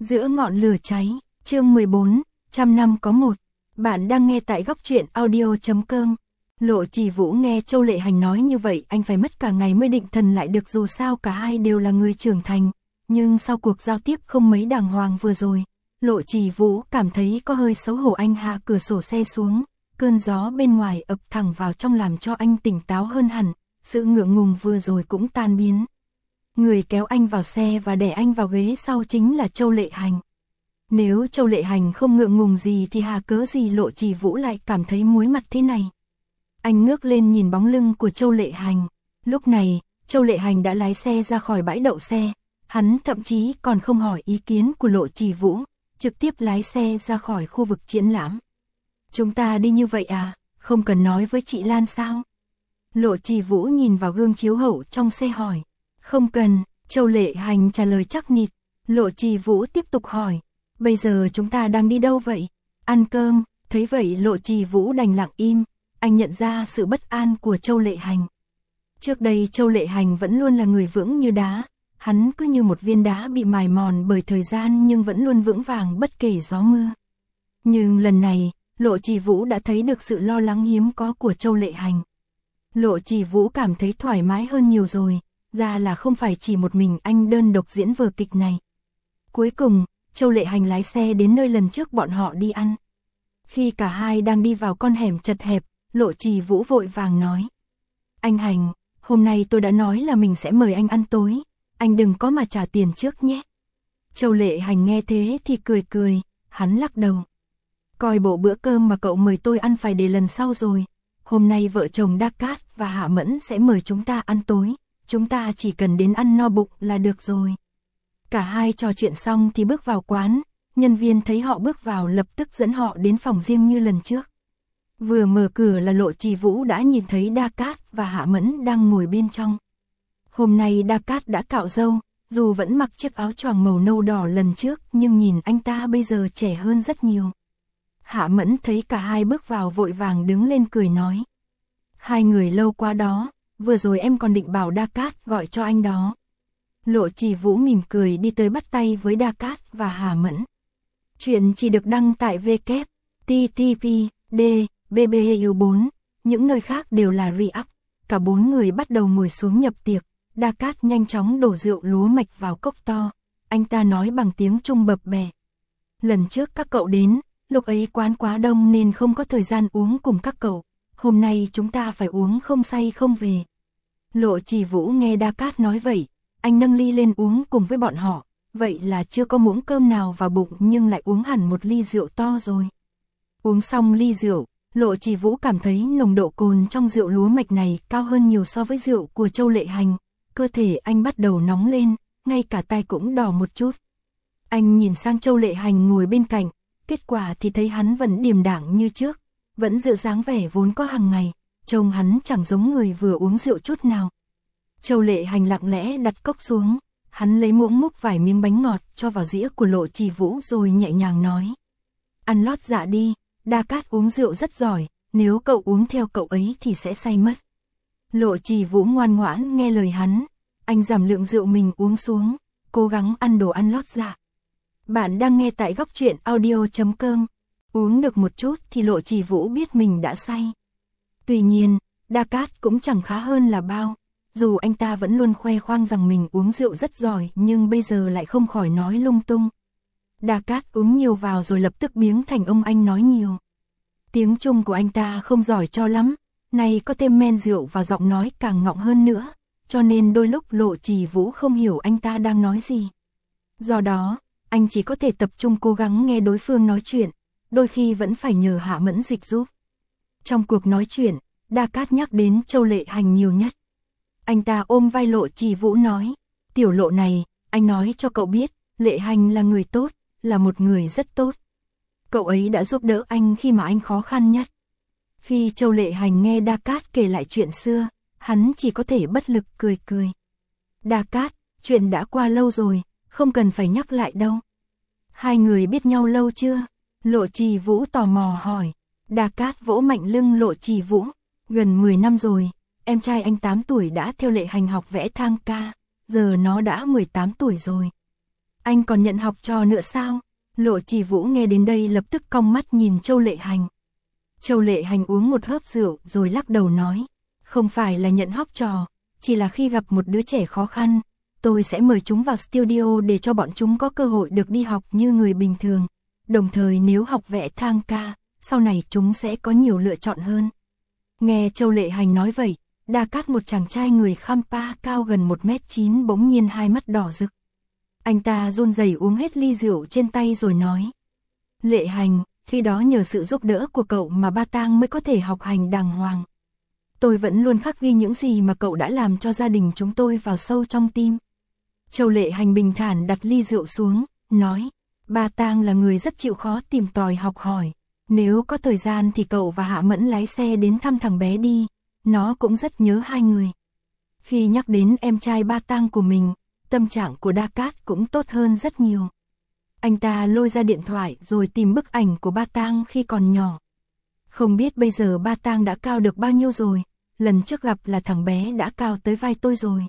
Giữa ngọn lửa cháy, chương 14, trăm năm có một. Bạn đang nghe tại góc truyện audio.com. Lộ Trì Vũ nghe Châu Lệ Hành nói như vậy, anh phải mất cả ngày mới định thần lại được, dù sao cả hai đều là người trưởng thành. Nhưng sau cuộc giao tiếp không mấy đàng hoàng vừa rồi, Lộ Trì Vũ cảm thấy có hơi xấu hổ. Anh hạ cửa sổ xe xuống, cơn gió bên ngoài ập thẳng vào trong làm cho anh tỉnh táo hơn hẳn, sự ngượng ngùng vừa rồi cũng tan biến. Người kéo anh vào xe và đè anh vào ghế sau chính là Châu Lệ Hành. Nếu Châu Lệ Hành không ngượng ngùng gì thì hà cớ gì Lộ Trì Vũ lại cảm thấy muối mặt thế này. Anh ngước lên nhìn bóng lưng của Châu Lệ Hành. Lúc này, Châu Lệ Hành đã lái xe ra khỏi bãi đậu xe. Hắn thậm chí còn không hỏi ý kiến của Lộ Trì Vũ, trực tiếp lái xe ra khỏi khu vực triển lãm. Chúng ta đi như vậy à, không cần nói với chị Lan sao? Lộ Trì Vũ nhìn vào gương chiếu hậu trong xe hỏi. Không cần, Châu Lệ Hành trả lời chắc nịch. Lộ Trì Vũ tiếp tục hỏi. Bây giờ chúng ta đang đi đâu vậy? Ăn cơm. Thấy vậy Lộ Trì Vũ đành lặng im. Anh nhận ra sự bất an của Châu Lệ Hành. Trước đây Châu Lệ Hành vẫn luôn là người vững như đá. Hắn cứ như một viên đá bị mài mòn bởi thời gian nhưng vẫn luôn vững vàng bất kể gió mưa. Nhưng lần này, Lộ Trì Vũ đã thấy được sự lo lắng hiếm có của Châu Lệ Hành. Lộ Trì Vũ cảm thấy thoải mái hơn nhiều rồi. Ra là không phải chỉ một mình anh đơn độc diễn vở kịch này. Cuối cùng, Châu Lệ Hành lái xe đến nơi lần trước bọn họ đi ăn. Khi cả hai đang đi vào con hẻm chật hẹp, Lộ Trì Vũ vội vàng nói. Anh Hành, hôm nay tôi đã nói là mình sẽ mời anh ăn tối. Anh đừng có mà trả tiền trước nhé. Châu Lệ Hành nghe thế thì cười cười, hắn lắc đầu. Coi bộ bữa cơm mà cậu mời tôi ăn phải để lần sau rồi. Hôm nay vợ chồng Đa Cát và Hạ Mẫn sẽ mời chúng ta ăn tối. Chúng ta chỉ cần đến ăn no bụng là được rồi. Cả hai trò chuyện xong thì bước vào quán. Nhân viên thấy họ bước vào lập tức dẫn họ đến phòng riêng như lần trước. Vừa mở cửa là Lộ Trì Vũ đã nhìn thấy Đa Cát và Hạ Mẫn đang ngồi bên trong. Hôm nay Đa Cát đã cạo râu, dù vẫn mặc chiếc áo choàng màu nâu đỏ lần trước nhưng nhìn anh ta bây giờ trẻ hơn rất nhiều. Hạ Mẫn thấy cả hai bước vào vội vàng đứng lên cười nói. Hai người lâu quá đó. Vừa rồi em còn định bảo Đa Cát gọi cho anh đó. Lộ Trì Vũ mỉm cười đi tới bắt tay với Đa Cát và Hạ Mẫn. Chuyện chỉ được đăng tại www.ttpd.bbeu4, những nơi khác đều là re-up. Cả bốn người bắt đầu ngồi xuống nhập tiệc. Đa Cát nhanh chóng đổ rượu lúa mạch vào cốc to. Anh ta nói bằng tiếng Trung bập bẹ. Lần trước các cậu đến, lúc ấy quán quá đông nên không có thời gian uống cùng các cậu. Hôm nay chúng ta phải uống không say không về. Lộ Trì Vũ nghe Đa Cát nói vậy, anh nâng ly lên uống cùng với bọn họ, vậy là chưa có muỗng cơm nào vào bụng nhưng lại uống hẳn một ly rượu to rồi. Uống xong ly rượu, Lộ Trì Vũ cảm thấy nồng độ cồn trong rượu lúa mạch này cao hơn nhiều so với rượu của Châu Lệ Hành, cơ thể anh bắt đầu nóng lên, ngay cả tai cũng đỏ một chút. Anh nhìn sang Châu Lệ Hành ngồi bên cạnh, kết quả thì thấy hắn vẫn điềm đạm như trước, vẫn giữ dáng vẻ vốn có hàng ngày. Trông hắn chẳng giống người vừa uống rượu chút nào. Châu Lệ Hành lặng lẽ đặt cốc xuống, hắn lấy muỗng múc vài miếng bánh ngọt cho vào dĩa của Lộ Trì Vũ rồi nhẹ nhàng nói. Ăn lót dạ đi, Đa Cát uống rượu rất giỏi, nếu cậu uống theo cậu ấy thì sẽ say mất. Lộ Trì Vũ ngoan ngoãn nghe lời hắn, anh giảm lượng rượu mình uống xuống, cố gắng ăn đồ ăn lót dạ. Bạn đang nghe tại góc truyện audio.com. Uống được một chút thì Lộ Trì Vũ biết mình đã say. Tuy nhiên, Đa Cát cũng chẳng khá hơn là bao. Dù anh ta vẫn luôn khoe khoang rằng mình uống rượu rất giỏi nhưng bây giờ lại không khỏi nói lung tung. Đa Cát uống nhiều vào rồi lập tức biến thành ông anh nói nhiều. Tiếng Trung của anh ta không giỏi cho lắm, này có thêm men rượu và giọng nói càng ngọng hơn nữa, cho nên đôi lúc Lộ Trì Vũ không hiểu anh ta đang nói gì. Do đó, anh chỉ có thể tập trung cố gắng nghe đối phương nói chuyện, đôi khi vẫn phải nhờ Hạ Mẫn dịch giúp. Trong cuộc nói chuyện, Đa Cát nhắc đến Châu Lệ Hành nhiều nhất. Anh ta ôm vai Lộ Trì Vũ nói, tiểu Lộ này, anh nói cho cậu biết, Lệ Hành là người tốt, là một người rất tốt. Cậu ấy đã giúp đỡ anh khi mà anh khó khăn nhất. Khi Châu Lệ Hành nghe Đa Cát kể lại chuyện xưa, hắn chỉ có thể bất lực cười cười. Đa Cát, chuyện đã qua lâu rồi, không cần phải nhắc lại đâu. Hai người biết nhau lâu chưa? Lộ Trì Vũ tò mò hỏi. Đa Cát vỗ mạnh lưng Lộ Trì Vũ. Gần 10 năm rồi, em trai anh 8 tuổi đã theo Lệ Hành học vẽ thang ca, giờ nó đã 18 tuổi rồi. Anh còn nhận học trò nữa sao? Lộ Trì Vũ nghe đến đây lập tức cong mắt nhìn Châu Lệ Hành. Châu Lệ Hành uống một hớp rượu rồi lắc đầu nói, không phải là nhận học trò, chỉ là khi gặp một đứa trẻ khó khăn, tôi sẽ mời chúng vào studio để cho bọn chúng có cơ hội được đi học như người bình thường. Đồng thời nếu học vẽ thang ca, sau này chúng sẽ có nhiều lựa chọn hơn. Nghe Châu Lệ Hành nói vậy, Đa Cát, một chàng trai người Khampa cao gần 1m9 bỗng nhiên hai mắt đỏ rực. Anh ta run rẩy uống hết ly rượu trên tay rồi nói, Lệ Hành, khi đó nhờ sự giúp đỡ của cậu mà Ba Tang mới có thể học hành đàng hoàng. Tôi vẫn luôn khắc ghi những gì mà cậu đã làm cho gia đình chúng tôi vào sâu trong tim. Châu Lệ Hành bình thản đặt ly rượu xuống, nói, Ba Tang là người rất chịu khó tìm tòi học hỏi. Nếu có thời gian thì cậu và Hạ Mẫn lái xe đến thăm thằng bé đi, nó cũng rất nhớ hai người. Khi nhắc đến em trai Ba Tang của mình, tâm trạng của Đa Cát cũng tốt hơn rất nhiều. Anh ta lôi ra điện thoại rồi tìm bức ảnh của Ba Tang khi còn nhỏ. Không biết bây giờ Ba Tang đã cao được bao nhiêu rồi, lần trước gặp là thằng bé đã cao tới vai tôi rồi.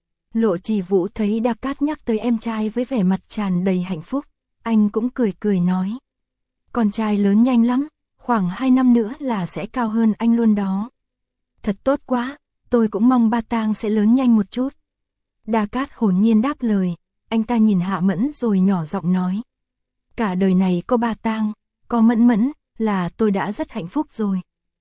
Lộ Trì Vũ thấy Đa Cát nhắc tới em trai với vẻ mặt tràn đầy hạnh phúc, anh cũng cười cười nói. Con trai lớn nhanh lắm, khoảng 2 năm nữa là sẽ cao hơn anh luôn đó. Thật tốt quá, tôi cũng mong Ba Tang sẽ lớn nhanh một chút. Đa Cát hồn nhiên đáp lời, anh ta nhìn Hạ Mẫn rồi nhỏ giọng nói. Cả đời này có Ba Tang, có Mẫn Mẫn, là tôi đã rất hạnh phúc rồi.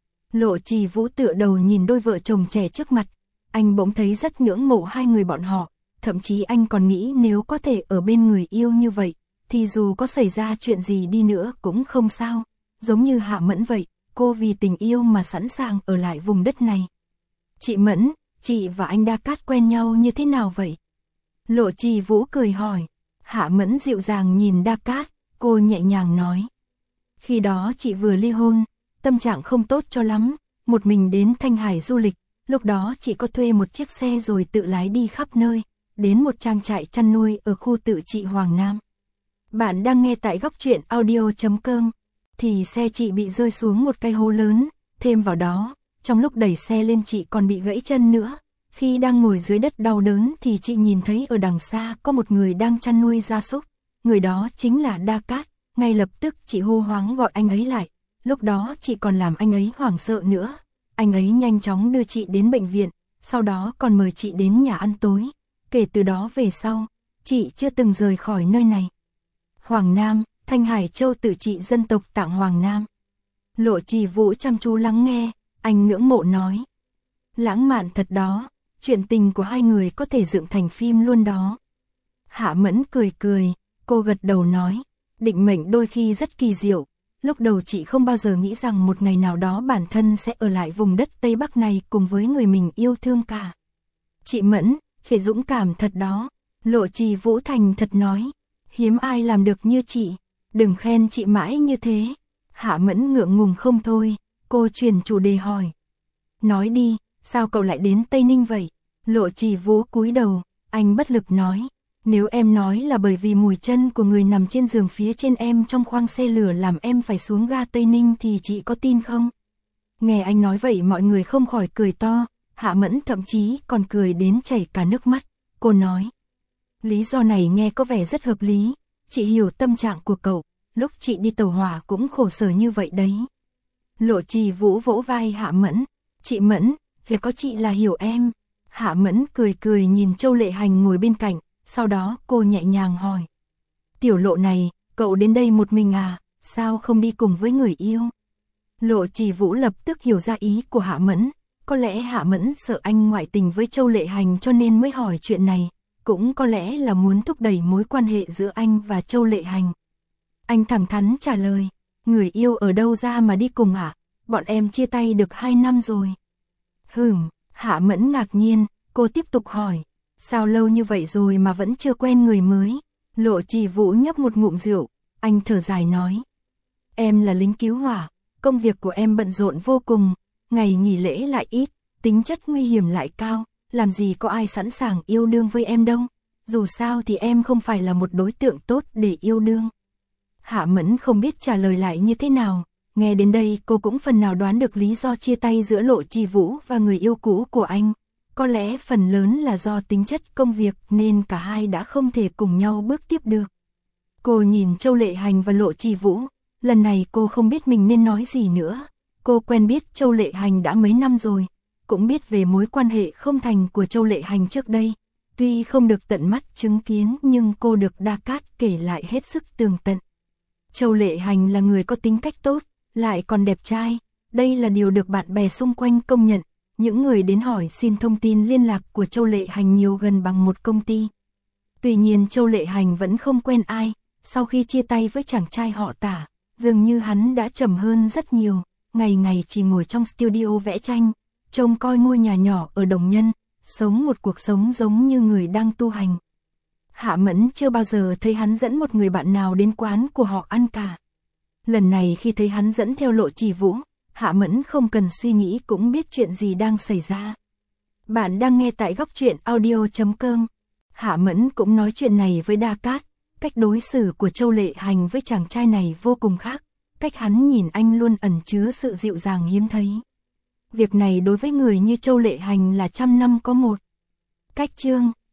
Lộ Trì Vũ tựa đầu nhìn đôi vợ chồng trẻ trước mặt, anh bỗng thấy rất ngưỡng mộ hai người bọn họ, thậm chí anh còn nghĩ nếu có thể ở bên người yêu như vậy, thì dù có xảy ra chuyện gì đi nữa cũng không sao, giống như Hạ Mẫn vậy, cô vì tình yêu mà sẵn sàng ở lại vùng đất này. Chị Mẫn, chị và anh Đa Cát quen nhau như thế nào vậy? Lộ Trì Vũ cười hỏi. Hạ Mẫn dịu dàng nhìn Đa Cát, cô nhẹ nhàng nói. Khi đó chị vừa ly hôn, tâm trạng không tốt cho lắm, một mình đến Thanh Hải du lịch, lúc đó chị có thuê một chiếc xe rồi tự lái đi khắp nơi, đến một trang trại chăn nuôi ở khu tự trị Hoàng Nam. Bạn đang nghe tại Góc Truyện Audio.com, thì xe chị bị rơi xuống một cái hố lớn, thêm vào đó, trong lúc đẩy xe lên chị còn bị gãy chân nữa. Khi đang ngồi dưới đất đau đớn thì chị nhìn thấy ở đằng xa có một người đang chăn nuôi gia súc, người đó chính là Đa Cát, ngay lập tức chị hô hoáng gọi anh ấy lại, lúc đó chị còn làm anh ấy hoảng sợ nữa. Anh ấy nhanh chóng đưa chị đến bệnh viện, sau đó còn mời chị đến nhà ăn tối. Kể từ đó về sau, chị chưa từng rời khỏi nơi này. Hoàng Nam, Thanh Hải Châu tự trị dân tộc Tạng Hoàng Nam. Lộ Trì Vũ chăm chú lắng nghe, anh ngưỡng mộ nói. Lãng mạn thật đó, chuyện tình của hai người có thể dựng thành phim luôn đó. Hạ Mẫn cười cười, cô gật đầu nói, định mệnh đôi khi rất kỳ diệu. Lúc đầu chị không bao giờ nghĩ rằng một ngày nào đó bản thân sẽ ở lại vùng đất Tây Bắc này cùng với người mình yêu thương cả. Chị Mẫn, phải dũng cảm thật đó. Lộ Trì Vũ thành thật nói, hiếm ai làm được như chị, đừng khen chị mãi như thế. Hạ Mẫn ngượng ngùng không thôi, cô chuyển chủ đề hỏi. Nói đi, sao cậu lại đến Tây Ninh vậy? Lộ Trì Vũ cúi đầu, anh bất lực nói. Nếu em nói là bởi vì mùi chân của người nằm trên giường phía trên em trong khoang xe lửa làm em phải xuống ga Tây Ninh thì chị có tin không? Nghe anh nói vậy mọi người không khỏi cười to, Hạ Mẫn thậm chí còn cười đến chảy cả nước mắt. Cô nói, lý do này nghe có vẻ rất hợp lý, chị hiểu tâm trạng của cậu, lúc chị đi tàu hỏa cũng khổ sở như vậy đấy. Lộ Trì Vũ vỗ vai Hạ Mẫn, chị Mẫn, phải có chị là hiểu em. Hạ Mẫn cười cười nhìn Châu Lệ Hành ngồi bên cạnh. Sau đó cô nhẹ nhàng hỏi. Tiểu Lộ này, cậu đến đây một mình à, sao không đi cùng với người yêu? Lộ Trì Vũ lập tức hiểu ra ý của Hạ Mẫn. Có lẽ Hạ Mẫn sợ anh ngoại tình với Châu Lệ Hành cho nên mới hỏi chuyện này. Cũng có lẽ là muốn thúc đẩy mối quan hệ giữa anh và Châu Lệ Hành. Anh thẳng thắn trả lời. Người yêu ở đâu ra mà đi cùng à? Bọn em chia tay được 2 năm rồi. Hạ Mẫn ngạc nhiên, cô tiếp tục hỏi. Sao lâu như vậy rồi mà vẫn chưa quen người mới? Lộ Trì Vũ nhấp một ngụm rượu, anh thở dài nói. Em là lính cứu hỏa, công việc của em bận rộn vô cùng, ngày nghỉ lễ lại ít, tính chất nguy hiểm lại cao, làm gì có ai sẵn sàng yêu đương với em đâu. Dù sao thì em không phải là một đối tượng tốt để yêu đương. Hạ Mẫn không biết trả lời lại như thế nào, nghe đến đây cô cũng phần nào đoán được lý do chia tay giữa Lộ Trì Vũ và người yêu cũ của anh. Có lẽ phần lớn là do tính chất công việc nên cả hai đã không thể cùng nhau bước tiếp được. Cô nhìn Châu Lệ Hành và Lộ Trì Vũ, lần này cô không biết mình nên nói gì nữa. Cô quen biết Châu Lệ Hành đã mấy năm rồi, cũng biết về mối quan hệ không thành của Châu Lệ Hành trước đây. Tuy không được tận mắt chứng kiến nhưng cô được Đa Cát kể lại hết sức tường tận. Châu Lệ Hành là người có tính cách tốt, lại còn đẹp trai. Đây là điều được bạn bè xung quanh công nhận. Những người đến hỏi xin thông tin liên lạc của Châu Lệ Hành nhiều gần bằng một công ty. Tuy nhiên Châu Lệ Hành vẫn không quen ai. Sau khi chia tay với chàng trai họ Tả, dường như hắn đã trầm hơn rất nhiều. Ngày ngày chỉ ngồi trong studio vẽ tranh, trông coi ngôi nhà nhỏ ở Đồng Nhân, sống một cuộc sống giống như người đang tu hành. Hạ Mẫn chưa bao giờ thấy hắn dẫn một người bạn nào đến quán của họ ăn cả. Lần này khi thấy hắn dẫn theo Lộ Trì Vũ, Hạ Mẫn không cần suy nghĩ cũng biết chuyện gì đang xảy ra. Bạn đang nghe tại góc truyện audio.com. Hạ Mẫn cũng nói chuyện này với Đa Cát. Cách đối xử của Châu Lệ Hành với chàng trai này vô cùng khác. Cách hắn nhìn anh luôn ẩn chứa sự dịu dàng hiếm thấy. Việc này đối với người như Châu Lệ Hành là trăm năm có một. Cách chương